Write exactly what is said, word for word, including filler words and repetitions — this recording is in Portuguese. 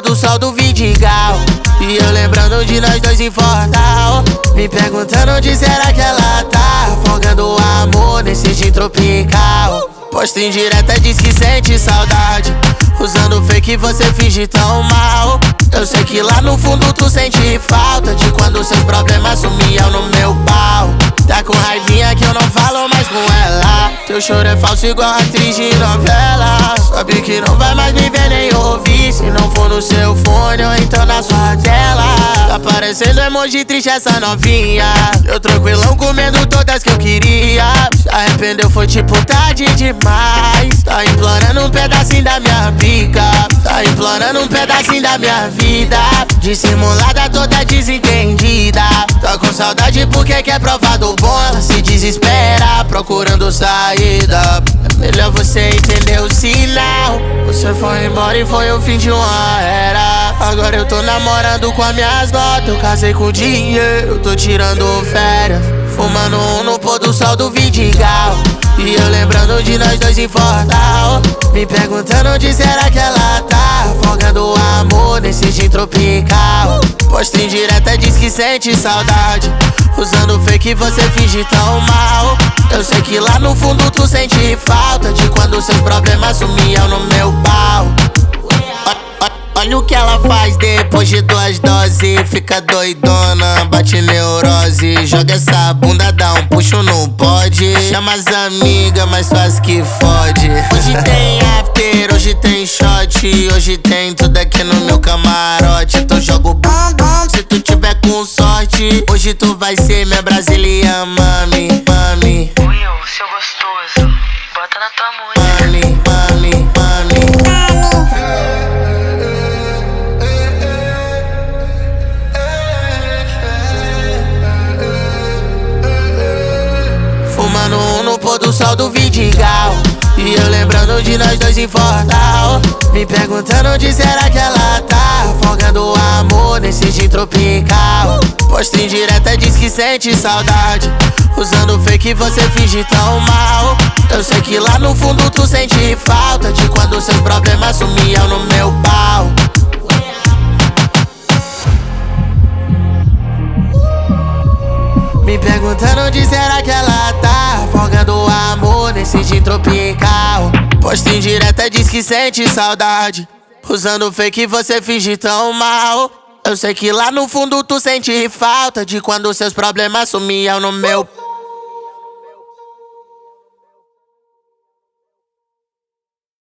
do sol do Vidigal. E eu lembrando de nós dois em Fortal, me perguntando onde será que ela tá, afogando o amor nesse gin tropical. Posta em direta, diz que sente saudade, usando fake você finge tão mal. Eu sei que lá no fundo tu sente falta de quando seus problemas sumiam no meu pau. Tá com raivinha que eu não falo mais com ela. Teu choro é falso igual atriz de novela. Sabe que não vai mais me ver nem ouvir, se não for no seu fone ou então na sua tela. Tá parecendo emoji triste essa novinha. Eu tranquilão comendo todas que eu queria. Se arrependeu foi tipo tarde demais. Tá implorando um pedacinho da minha pica, tá implorando um pedacinho da minha vida. Dissimulada toda desentendida, tá com saudade porque quer provar do bom. Ela se desespera procurando saída. É melhor você entender o sinal. Você foi embora e foi o fim de uma era. Agora eu tô namorando com as minhas notas. Eu casei com dinheiro, tô tirando férias, fumando um no pôr do sol do Vidigal. E eu lembrando de nós dois em Fortal, me perguntando onde será que ela tá, afogando o amor nesse gin tropical. Posta em direta, diz que sente saudade, usando fake você finge tão mal. Eu sei que lá no fundo tu sente falta de quando seus problemas sumiam no meu pau. Olha o que ela faz depois de duas doses, fica doidona, bate neurose. Joga essa bunda, dá um puxo no pode. Chama as amigas, mas faz que fode. Hoje tem after, hoje tem shot, hoje tem tudo aqui no meu camarote. Então jogo bom bom, se tu tiver com sorte, hoje tu vai ser minha brasileira, mami, mami. Will, seu gostoso, bota na tua música. Mami, mami, mami. Fumando um no pôr do sol do Vidigal. E eu lembrando de nós dois em Fortal, me perguntando onde será que ela tá, afogando o amor nesse gin tropical. Posta em direta, diz que sente saudade, usando fake você finge tão mal. Eu sei que lá no fundo tu sente falta de quando seus problemas sumiam no meu pau. Me perguntando onde será que ela tá, afogando o amor nesse gin tropical. Posta em direta, diz que sente saudade, usando fake você finge tão mal. Eu sei que lá no fundo tu sente falta de quando seus problemas sumiam no meu